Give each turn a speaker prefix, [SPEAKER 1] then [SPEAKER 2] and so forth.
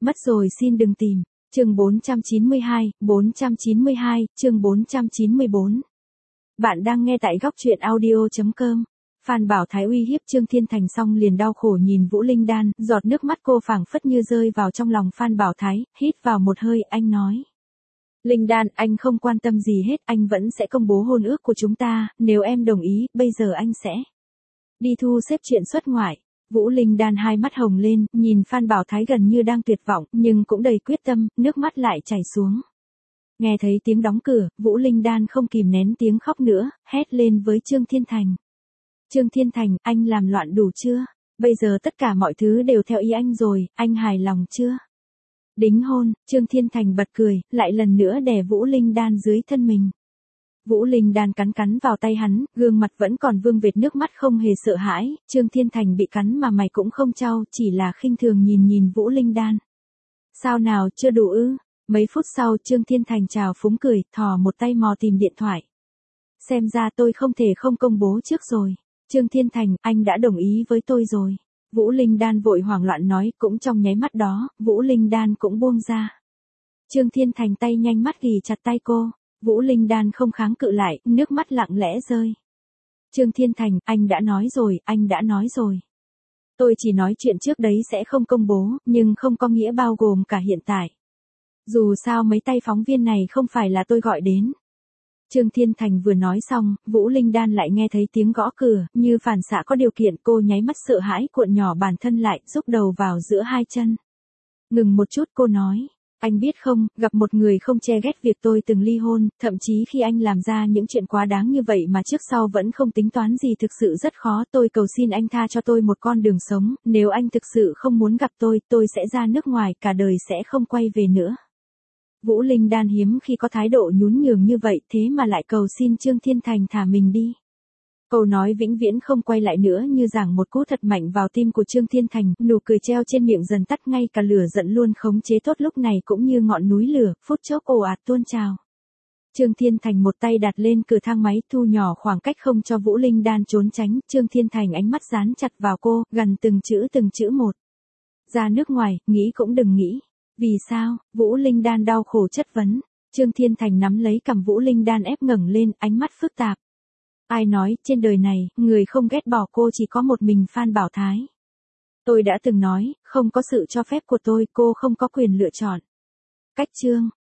[SPEAKER 1] Mất rồi xin đừng tìm. Chương 492, chương 494. Bạn đang nghe tại góc truyện audio.com. Phan Bảo Thái uy hiếp Trương Thiên Thành xong liền đau khổ nhìn Vũ Linh Đan, giọt nước mắt cô phảng phất như rơi vào trong lòng Phan Bảo Thái, hít vào một hơi, anh nói. Linh Đan, anh không quan tâm gì hết, anh vẫn sẽ công bố hôn ước của chúng ta, nếu em đồng ý, bây giờ anh sẽ đi thu xếp chuyện xuất ngoại. Vũ Linh Đan hai mắt hồng lên, nhìn Phan Bảo Thái gần như đang tuyệt vọng, nhưng cũng đầy quyết tâm, nước mắt lại chảy xuống. Nghe thấy tiếng đóng cửa, Vũ Linh Đan không kìm nén tiếng khóc nữa, hét lên với Trương Thiên Thành. Trương Thiên Thành, anh làm loạn đủ chưa? Bây giờ tất cả mọi thứ đều theo ý anh rồi, anh hài lòng chưa? Đính hôn, Trương Thiên Thành bật cười, lại lần nữa đè Vũ Linh Đan dưới thân mình. Vũ Linh Đan cắn cắn vào tay hắn, gương mặt vẫn còn vương vệt nước mắt không hề sợ hãi, Trương Thiên Thành bị cắn mà mày cũng không chau, chỉ là khinh thường nhìn Vũ Linh Đan. Sao nào, chưa đủ ư? Mấy phút sau Trương Thiên Thành trào phúng cười, thò một tay mò tìm điện thoại. Xem ra tôi không thể không công bố trước rồi. Trương Thiên Thành, anh đã đồng ý với tôi rồi. Vũ Linh Đan vội hoảng loạn nói, cũng trong nháy mắt đó, Vũ Linh Đan cũng buông ra. Trương Thiên Thành tay nhanh mắt ghì chặt tay cô. Vũ Linh Đan không kháng cự lại, nước mắt lặng lẽ rơi. Trương Thiên Thành, anh đã nói rồi, anh đã nói rồi. Tôi chỉ nói chuyện trước đấy sẽ không công bố, nhưng không có nghĩa bao gồm cả hiện tại. Dù sao mấy tay phóng viên này không phải là tôi gọi đến. Trương Thiên Thành vừa nói xong, Vũ Linh Đan lại nghe thấy tiếng gõ cửa, như phản xạ có điều kiện, cô nháy mắt sợ hãi cuộn nhỏ bản thân lại, rúc đầu vào giữa hai chân. Ngừng một chút cô nói. Anh biết không, gặp một người không che ghét việc tôi từng ly hôn, thậm chí khi anh làm ra những chuyện quá đáng như vậy mà trước sau vẫn không tính toán gì thực sự rất khó. Tôi cầu xin anh tha cho tôi một con đường sống, nếu anh thực sự không muốn gặp tôi sẽ ra nước ngoài, cả đời sẽ không quay về nữa. Vũ Linh Đan hiếm khi có thái độ nhún nhường như vậy, thế mà lại cầu xin Trương Thiên Thành thả mình đi. Câu nói vĩnh viễn không quay lại nữa như giảng một cú thật mạnh vào tim của Trương Thiên Thành, nụ cười treo trên miệng dần tắt, ngay cả lửa giận luôn khống chế tốt lúc này cũng như ngọn núi lửa, phút chốc ồ ạt tuôn trào. Trương Thiên Thành một tay đặt lên cửa thang máy, thu nhỏ khoảng cách không cho Vũ Linh Đan trốn tránh, Trương Thiên Thành ánh mắt dán chặt vào cô, gần từng chữ một. Ra nước ngoài, nghĩ cũng đừng nghĩ. Vì sao? Vũ Linh Đan đau khổ chất vấn. Trương Thiên Thành nắm lấy cằm Vũ Linh Đan ép ngẩng lên, ánh mắt phức tạp. Ai nói, trên đời này, người không ghét bỏ cô chỉ có một mình Phan Bảo Thái. Tôi đã từng nói, không có sự cho phép của tôi, cô không có quyền lựa chọn. Cách chương.